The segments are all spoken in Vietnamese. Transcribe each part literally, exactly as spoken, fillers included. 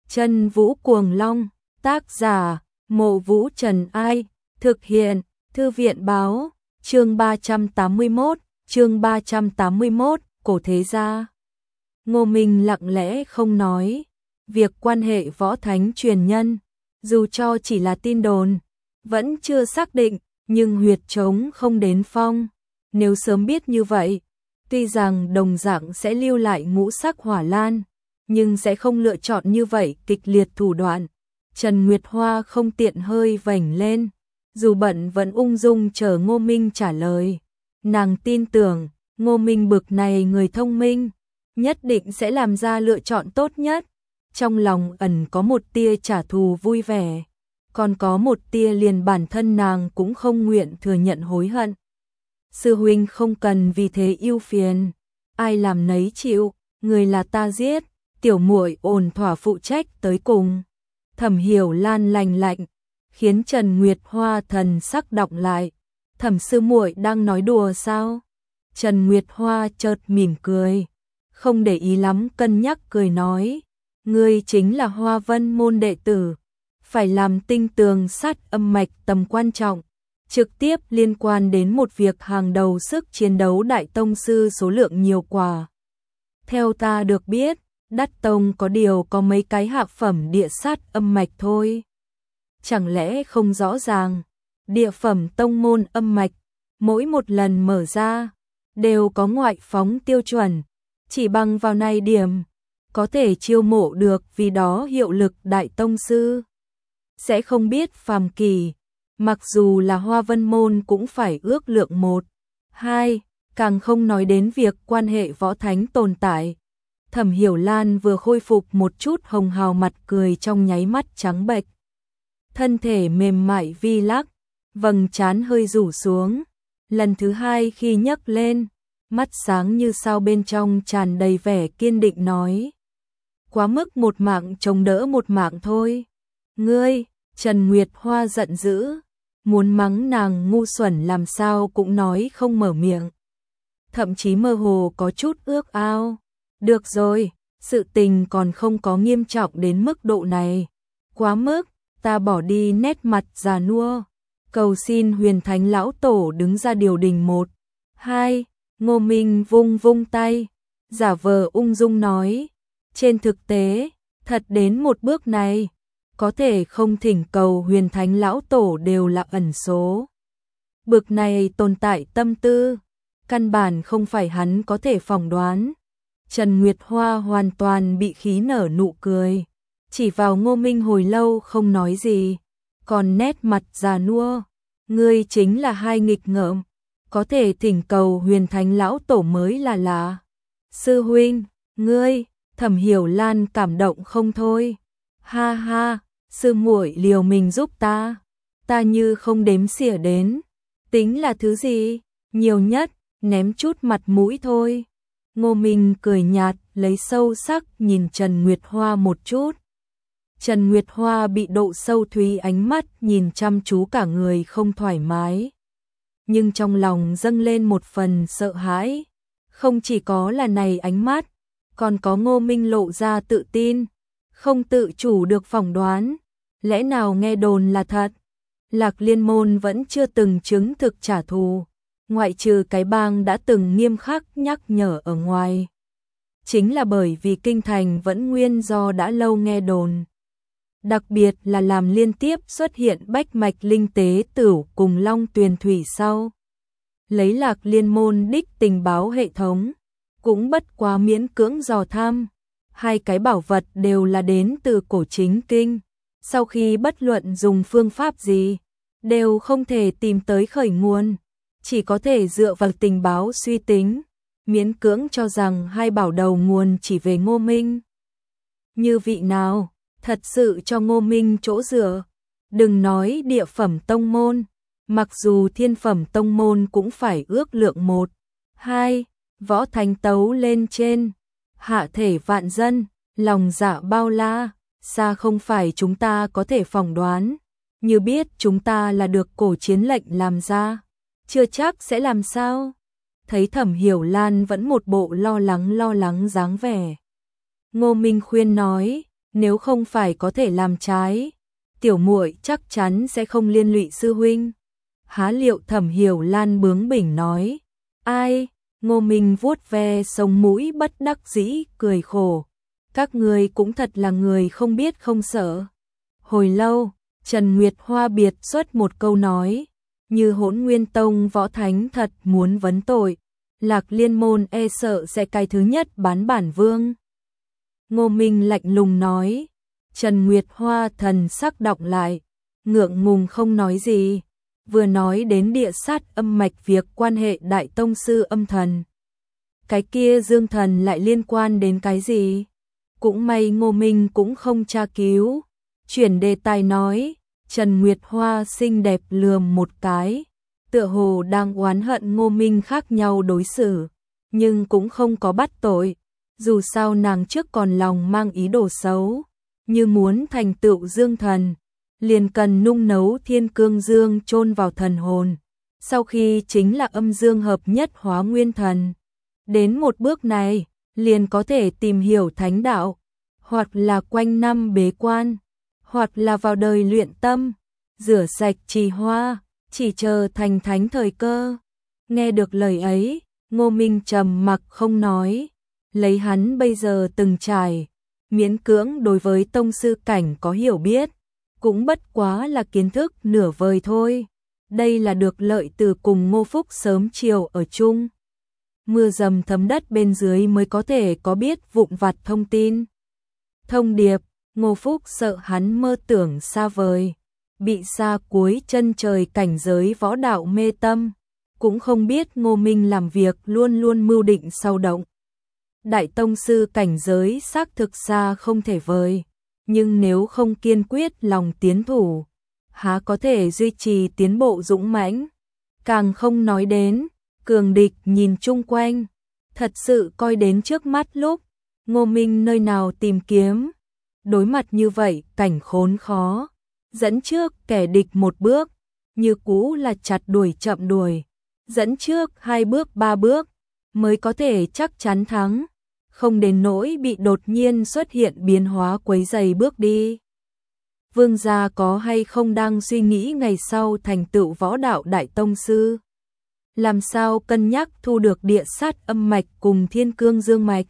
Chân Vũ Cuồng Long, tác giả, Mộ Vũ Trần Ai, thực hiện, Thư viện Báo, chương ba trăm tám mươi mốt, chương ba trăm tám mươi mốt, Cổ Thế Gia. Ngô Minh lặng lẽ không nói, việc quan hệ võ thánh truyền nhân, dù cho chỉ là tin đồn, vẫn chưa xác định, nhưng huyệt trống không đến phong. Nếu sớm biết như vậy, tuy rằng đồng dạng sẽ lưu lại ngũ sắc hỏa lan, nhưng sẽ không lựa chọn như vậy kịch liệt thủ đoạn. Trần Nguyệt Hoa không tiện hơi vểnh lên, dù bận vẫn ung dung chờ Ngô Minh trả lời. Nàng tin tưởng, Ngô Minh bực này người thông minh, nhất định sẽ làm ra lựa chọn tốt nhất. Trong lòng ẩn có một tia trả thù vui vẻ, còn có một tia liền bản thân nàng cũng không nguyện thừa nhận hối hận. Sư huynh không cần vì thế ưu phiền, ai làm nấy chịu, người là ta giết, tiểu muội ổn thỏa phụ trách tới cùng. Thẩm Hiểu Lan lành lạnh, khiến Trần Nguyệt Hoa thần sắc đọng lại. Thẩm sư muội đang nói đùa sao? Trần Nguyệt Hoa chợt mỉm cười, không để ý lắm cân nhắc cười nói, ngươi chính là Hoa Vân môn đệ tử, phải làm tinh tường sát âm mạch tầm quan trọng, trực tiếp liên quan đến một việc hàng đầu sức chiến đấu đại tông sư số lượng nhiều quả. Theo ta được biết, Đắt Tông có điều có mấy cái hạ phẩm địa sát âm mạch thôi. Chẳng lẽ không rõ ràng, địa phẩm tông môn âm mạch, mỗi một lần mở ra, đều có ngoại phóng tiêu chuẩn, chỉ bằng vào này điểm, có thể chiêu mộ được vì đó hiệu lực đại tông sư. Sẽ không biết phàm kỳ, mặc dù là Hoa Vân môn cũng phải ước lượng một, hai, càng không nói đến việc quan hệ võ thánh tồn tại. Thẩm Hiểu Lan vừa khôi phục một chút hồng hào mặt cười trong nháy mắt trắng bệch. Thân thể mềm mại vi lắc, vầng trán hơi rủ xuống. Lần thứ hai khi nhấc lên, mắt sáng như sao bên trong tràn đầy vẻ kiên định nói. Quá mức một mạng chống đỡ một mạng thôi. Ngươi, Trần Nguyệt Hoa giận dữ, muốn mắng nàng ngu xuẩn làm sao cũng nói không mở miệng. Thậm chí mơ hồ có chút ước ao. Được rồi, sự tình còn không có nghiêm trọng đến mức độ này. Quá mức, ta bỏ đi nét mặt già nua. Cầu xin Huyền Thánh Lão Tổ đứng ra điều đình một. Hai, Ngô Minh vung vung tay, giả vờ ung dung nói. Trên thực tế, thật đến một bước này, có thể không thỉnh cầu Huyền Thánh Lão Tổ đều là ẩn số. Bực này tồn tại tâm tư, căn bản không phải hắn có thể phỏng đoán. Trần Nguyệt Hoa hoàn toàn bị khí nở nụ cười, chỉ vào Ngô Minh hồi lâu không nói gì, còn nét mặt già nua, ngươi chính là hai nghịch ngợm, có thể thỉnh cầu Huyền Thánh Lão Tổ mới là lạ. Sư huynh, ngươi, Thẩm Hiểu Lan cảm động không thôi. Ha ha, sư muội liều mình giúp ta, ta như không đếm xỉa đến, tính là thứ gì, nhiều nhất ném chút mặt mũi thôi. Ngô Minh cười nhạt, lấy sâu sắc nhìn Trần Nguyệt Hoa một chút. Trần Nguyệt Hoa bị độ sâu thúy ánh mắt nhìn chăm chú cả người không thoải mái. Nhưng trong lòng dâng lên một phần sợ hãi. Không chỉ có là này ánh mắt, còn có Ngô Minh lộ ra tự tin, không tự chủ được phỏng đoán. Lẽ nào nghe đồn là thật? Lạc Liên môn vẫn chưa từng chứng thực trả thù. Ngoại trừ cái bang đã từng nghiêm khắc nhắc nhở ở ngoài. Chính là bởi vì kinh thành vẫn nguyên do đã lâu nghe đồn. Đặc biệt là làm liên tiếp xuất hiện bách mạch linh tế tửu cùng long tuyền thủy sau. Lấy Lạc Liên môn đích tình báo hệ thống, cũng bất quá miễn cưỡng dò thăm. Hai cái bảo vật đều là đến từ cổ chính kinh. Sau khi bất luận dùng phương pháp gì, đều không thể tìm tới khởi nguồn. Chỉ có thể dựa vào tình báo suy tính, miễn cưỡng cho rằng hai bảo đầu nguồn chỉ về Ngô Minh. Như vị nào, thật sự cho Ngô Minh chỗ dựa. Đừng nói địa phẩm tông môn, mặc dù thiên phẩm tông môn cũng phải ước lượng một. Hai, võ thánh tấu lên trên, hạ thể vạn dân, lòng dạ bao la, xa không phải chúng ta có thể phỏng đoán. Như biết chúng ta là được cổ chiến lệnh làm ra, chưa chắc sẽ làm sao. Thấy Thẩm Hiểu Lan vẫn một bộ lo lắng lo lắng dáng vẻ, Ngô Minh khuyên nói, nếu không phải có thể làm trái, tiểu muội chắc chắn sẽ không liên lụy sư huynh. Há liệu Thẩm Hiểu Lan bướng bỉnh nói. Ai? Ngô Minh vuốt ve sống mũi bất đắc dĩ cười khổ. Các người cũng thật là người không biết không sợ. Hồi lâu, Trần Nguyệt Hoa biệt xuất một câu nói, như Hỗn Nguyên Tông võ thánh thật muốn vấn tội, Lạc Liên môn e sợ sẽ cái thứ nhất bán bản vương. Ngô Minh lạnh lùng nói. Trần Nguyệt Hoa thần sắc đọng lại, ngượng ngùng không nói gì, vừa nói đến địa sát âm mạch việc quan hệ đại tông sư âm thần. Cái kia Dương thần lại liên quan đến cái gì? Cũng may Ngô Minh cũng không tra cứu. Chuyển đề tài nói, Trần Nguyệt Hoa xinh đẹp lườm một cái, tựa hồ đang oán hận Ngô Minh khác nhau đối xử, nhưng cũng không có bắt tội, dù sao nàng trước còn lòng mang ý đồ xấu, như muốn thành tựu dương thần, liền cần nung nấu thiên cương dương chôn vào thần hồn, sau khi chính là âm dương hợp nhất hóa nguyên thần. Đến một bước này, liền có thể tìm hiểu thánh đạo, hoặc là quanh năm bế quan, hoặc là vào đời luyện tâm, rửa sạch trì hoa, chỉ chờ thành thánh thời cơ. Nghe được lời ấy, Ngô Minh trầm mặc không nói, lấy hắn bây giờ từng trải, miễn cưỡng đối với tông sư cảnh có hiểu biết, cũng bất quá là kiến thức nửa vời thôi. Đây là được lợi từ cùng Ngô Phúc sớm chiều ở chung. Mưa dầm thấm đất bên dưới mới có thể có biết vụn vặt thông tin. Thông điệp, Ngô Phúc sợ hắn mơ tưởng xa vời, bị xa cuối chân trời cảnh giới võ đạo mê tâm, cũng không biết Ngô Minh làm việc luôn luôn mưu định sâu động. Đại tông sư cảnh giới xác thực xa không thể vời, nhưng nếu không kiên quyết lòng tiến thủ, há có thể duy trì tiến bộ dũng mãnh. Càng không nói đến, cường địch nhìn chung quanh, thật sự coi đến trước mắt lúc, Ngô Minh nơi nào tìm kiếm. Đối mặt như vậy, cảnh khốn khó, dẫn trước kẻ địch một bước, như cũ là chặt đuổi chậm đuổi, dẫn trước hai bước ba bước, mới có thể chắc chắn thắng, không đến nỗi bị đột nhiên xuất hiện biến hóa quấy rầy bước đi. Vương gia có hay không đang suy nghĩ ngày sau thành tựu võ đạo đại tông sư? Làm sao cân nhắc thu được địa sát âm mạch cùng thiên cương dương mạch?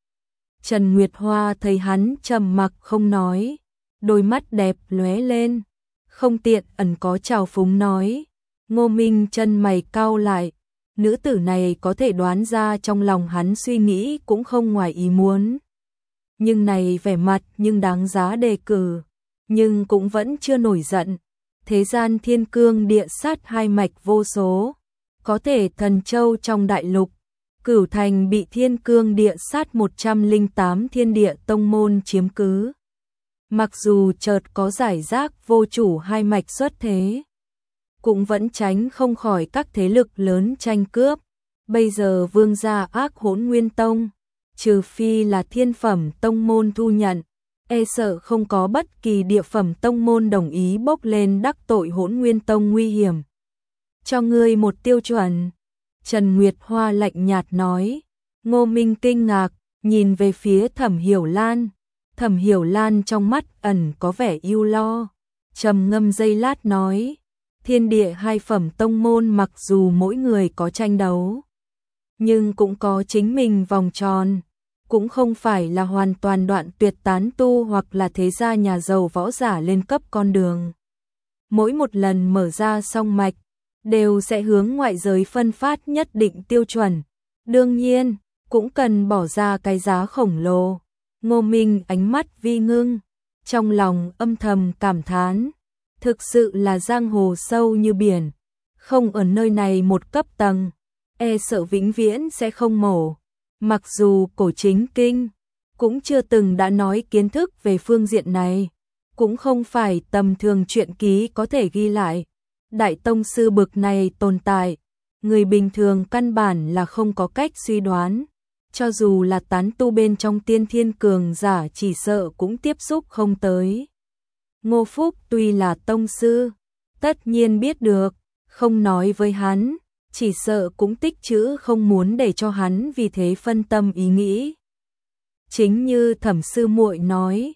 Trần Nguyệt Hoa thấy hắn trầm mặc không nói, đôi mắt đẹp lóe lên, không tiện ẩn có trào phúng nói. Ngô Minh chân mày cau lại, nữ tử này có thể đoán ra trong lòng hắn suy nghĩ cũng không ngoài ý muốn. Nhưng này vẻ mặt nhưng đáng giá đề cử, nhưng cũng vẫn chưa nổi giận. Thế gian thiên cương địa sát hai mạch vô số, có thể thần châu trong đại lục, Cửu Thành bị thiên cương địa sát một trăm lẻ tám thiên địa tông môn chiếm cứ. Mặc dù chợt có giải rác vô chủ hai mạch xuất thế, cũng vẫn tránh không khỏi các thế lực lớn tranh cướp. Bây giờ vương gia ác Hỗn Nguyên Tông, trừ phi là thiên phẩm tông môn thu nhận, e sợ không có bất kỳ địa phẩm tông môn đồng ý bốc lên đắc tội Hỗn Nguyên Tông nguy hiểm. Cho ngươi một tiêu chuẩn. Trần Nguyệt Hoa lạnh nhạt nói. Ngô Minh kinh ngạc, nhìn về phía Thẩm Hiểu Lan. Thẩm Hiểu Lan trong mắt ẩn có vẻ ưu lo, trầm ngâm giây lát nói, thiên địa hai phẩm tông môn mặc dù mỗi người có tranh đấu, nhưng cũng có chính mình vòng tròn, cũng không phải là hoàn toàn đoạn tuyệt tán tu hoặc là thế gia nhà giàu võ giả lên cấp con đường. Mỗi một lần mở ra song mạch, đều sẽ hướng ngoại giới phân phát nhất định tiêu chuẩn, đương nhiên, cũng cần bỏ ra cái giá khổng lồ. Ngô Minh ánh mắt vi ngưng, trong lòng âm thầm cảm thán, thực sự là giang hồ sâu như biển, không ở nơi này một cấp tầng, e sợ vĩnh viễn sẽ không mổ. Mặc dù cổ chính kinh cũng chưa từng đã nói kiến thức về phương diện này, cũng không phải tầm thường truyện ký có thể ghi lại. Đại tông sư bực này tồn tại, người bình thường căn bản là không có cách suy đoán. Cho dù là tán tu bên trong tiên thiên cường giả chỉ sợ cũng tiếp xúc không tới. Ngô Phúc tuy là tông sư, tất nhiên biết được, không nói với hắn, chỉ sợ cũng tích trữ không muốn để cho hắn vì thế phân tâm ý nghĩ. Chính như Thẩm sư muội nói,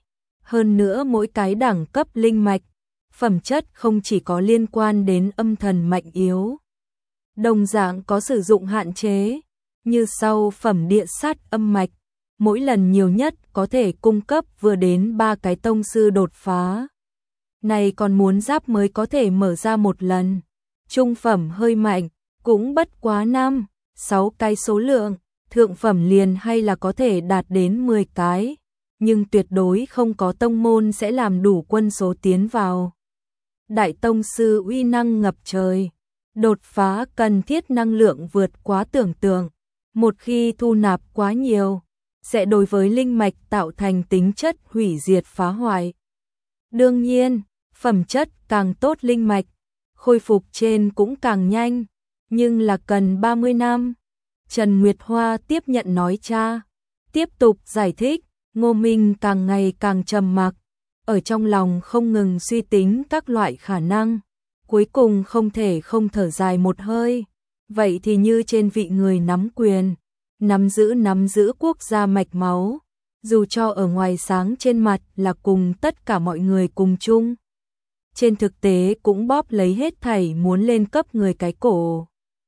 Hơn nữa mỗi cái đẳng cấp linh mạch, phẩm chất không chỉ có liên quan đến âm thần mạnh yếu, đồng dạng có sử dụng hạn chế, như sau phẩm địa sát âm mạch, mỗi lần nhiều nhất có thể cung cấp vừa đến ba cái tông sư đột phá. Này còn muốn giáp mới có thể mở ra một lần. Trung phẩm hơi mạnh, cũng bất quá năm, sáu cái số lượng, thượng phẩm liền hay là có thể đạt đến mười cái, nhưng tuyệt đối không có tông môn sẽ làm đủ quân số tiến vào. Đại tông sư uy năng ngập trời, đột phá cần thiết năng lượng vượt quá tưởng tượng, một khi thu nạp quá nhiều, sẽ đối với linh mạch tạo thành tính chất hủy diệt phá hoại. Đương nhiên, phẩm chất càng tốt linh mạch, khôi phục trên cũng càng nhanh, nhưng là cần ba mươi năm. Trần Nguyệt Hoa tiếp nhận nói cha, tiếp tục giải thích, Ngô Minh càng ngày càng trầm mặc, ở trong lòng không ngừng suy tính các loại khả năng, cuối cùng không thể không thở dài một hơi, vậy thì như trên vị người nắm quyền, nắm giữ nắm giữ quốc gia mạch máu, dù cho ở ngoài sáng trên mặt là cùng tất cả mọi người cùng chung, trên thực tế cũng bóp lấy hết thảy muốn lên cấp người cái cổ.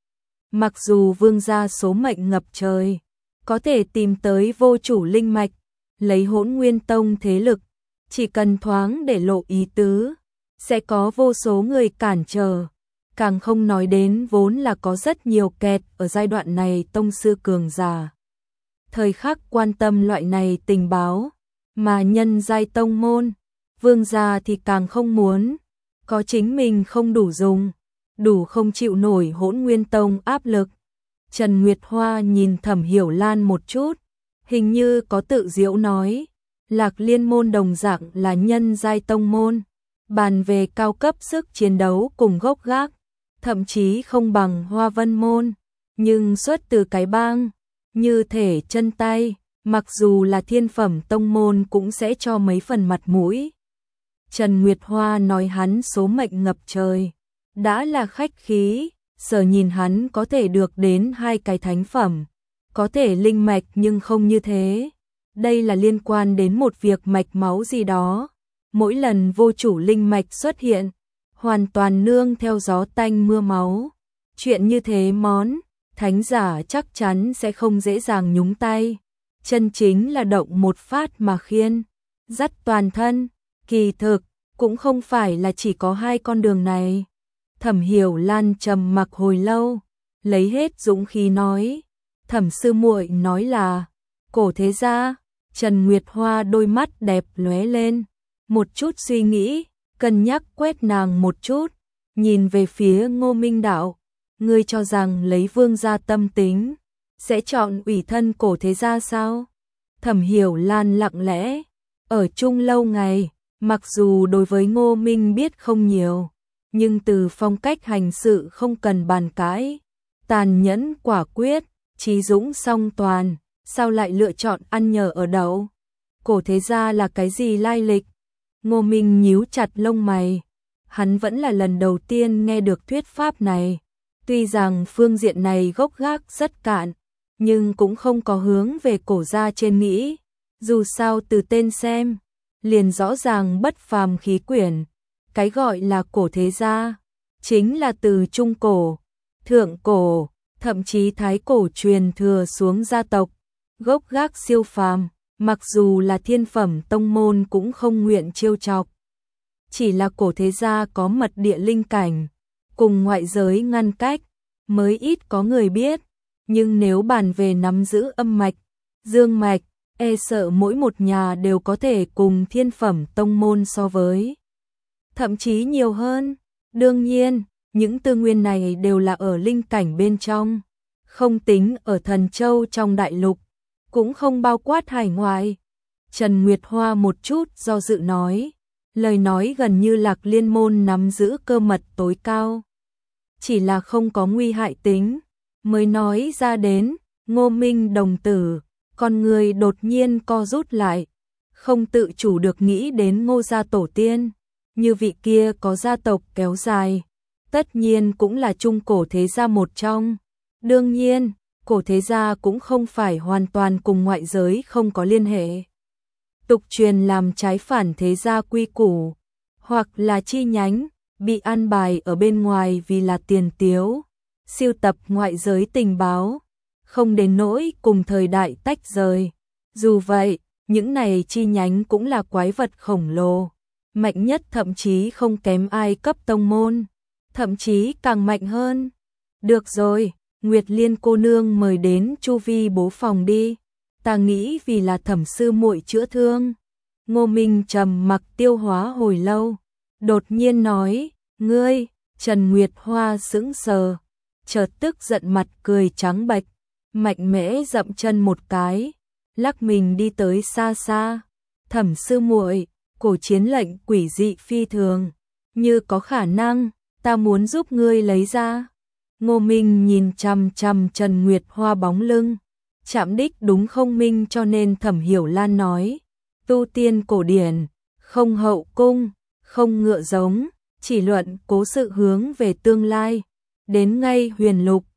Mặc dù vương gia số mệnh ngập trời, có thể tìm tới vô chủ linh mạch, lấy Hỗn Nguyên Tông thế lực, chỉ cần thoáng để lộ ý tứ, sẽ có vô số người cản trở, càng không nói đến vốn là có rất nhiều kẹt ở giai đoạn này tông sư cường giả. Thời khắc quan tâm loại này tình báo, mà nhân giai tông môn, vương gia thì càng không muốn, có chính mình không đủ dùng, đủ không chịu nổi Hỗn Nguyên Tông áp lực. Trần Nguyệt Hoa nhìn Thẩm Hiểu Lan một chút, hình như có tự giễu nói, Lạc Liên môn đồng dạng là nhân giai tông môn, bàn về cao cấp sức chiến đấu cùng gốc gác, thậm chí không bằng Hoa Vân môn, nhưng xuất từ cái bang, như thể chân tay, mặc dù là thiên phẩm tông môn cũng sẽ cho mấy phần mặt mũi. Trần Nguyệt Hoa nói hắn số mệnh ngập trời, đã là khách khí, sở nhìn hắn có thể được đến hai cái thánh phẩm, có thể linh mạch nhưng không như thế. Đây là liên quan đến một việc mạch máu gì đó, mỗi lần vô chủ linh mạch xuất hiện, hoàn toàn nương theo gió tanh mưa máu. Chuyện như thế món, thánh giả chắc chắn sẽ không dễ dàng nhúng tay, chân chính là động một phát mà khiên, dắt toàn thân, kỳ thực, cũng không phải là chỉ có hai con đường này. Thẩm Hiểu Lan trầm mặc hồi lâu, lấy hết dũng khí nói, Thẩm sư muội nói là, cổ thế gia. Trần Nguyệt Hoa đôi mắt đẹp lóe lên, một chút suy nghĩ, cân nhắc quét nàng một chút, nhìn về phía Ngô Minh Đạo, ngươi cho rằng lấy vương gia tâm tính, sẽ chọn ủy thân cổ thế gia sao? Thẩm Hiểu Lan lặng lẽ, ở chung lâu ngày, mặc dù đối với Ngô Minh biết không nhiều, nhưng từ phong cách hành sự không cần bàn cãi, tàn nhẫn quả quyết, trí dũng song toàn. Sao lại lựa chọn ăn nhờ ở đậu? Cổ thế gia là cái gì lai lịch? Ngô Minh nhíu chặt lông mày. Hắn vẫn là lần đầu tiên nghe được thuyết pháp này. Tuy rằng phương diện này gốc gác rất cạn, nhưng cũng không có hướng về cổ gia trên nghĩ. Dù sao từ tên xem, liền rõ ràng bất phàm khí quyển. Cái gọi là cổ thế gia, chính là từ trung cổ, thượng cổ, thậm chí thái cổ truyền thừa xuống gia tộc. Gốc gác siêu phàm, mặc dù là thiên phẩm tông môn cũng không nguyện trêu chọc. Chỉ là cổ thế gia có mật địa linh cảnh, cùng ngoại giới ngăn cách, mới ít có người biết. Nhưng nếu bàn về nắm giữ âm mạch, dương mạch, e sợ mỗi một nhà đều có thể cùng thiên phẩm tông môn so với. Thậm chí nhiều hơn. Đương nhiên, những tư nguyên này đều là ở linh cảnh bên trong, không tính ở Thần Châu trong đại lục, cũng không bao quát hải ngoại. Trần Nguyệt Hoa một chút do dự nói, lời nói gần như Lạc Liên môn nắm giữ cơ mật tối cao. Chỉ là không có nguy hại tính, mới nói ra đến. Ngô Minh đồng tử, con người đột nhiên co rút lại, không tự chủ được nghĩ đến Ngô gia tổ tiên, như vị kia có gia tộc kéo dài, tất nhiên cũng là trung cổ thế gia một trong. Đương nhiên, cổ thế gia cũng không phải hoàn toàn cùng ngoại giới không có liên hệ. tục truyền làm trái phản thế gia quy củ, hoặc là chi nhánh, bị an bài ở bên ngoài vì là tiền tiếu, siêu tập ngoại giới tình báo, không đến nỗi cùng thời đại tách rời. Dù vậy, những này chi nhánh cũng là quái vật khổng lồ, mạnh nhất thậm chí không kém ai cấp tông môn, thậm chí càng mạnh hơn. Được rồi, Nguyệt Liên cô nương mời đến chu vi bố phòng đi, ta nghĩ vì là Thẩm sư muội chữa thương. Ngô Minh trầm mặc tiêu hóa hồi lâu, đột nhiên nói, ngươi, Trần Nguyệt Hoa sững sờ, chợt tức giận mặt cười trắng bệch, mạnh mẽ dậm chân một cái, lắc mình đi tới xa xa. Thẩm sư muội, cổ chiến lệnh quỷ dị phi thường, như có khả năng, ta muốn giúp ngươi lấy ra. Ngô Minh nhìn chằm chằm Trần Nguyệt Hoa bóng lưng, chạm đích đúng không minh, cho nên Thẩm Hiểu Lan nói, tu tiên cổ điển, không hậu cung, không ngựa giống, chỉ luận cố sự hướng về tương lai, đến ngay huyền lục,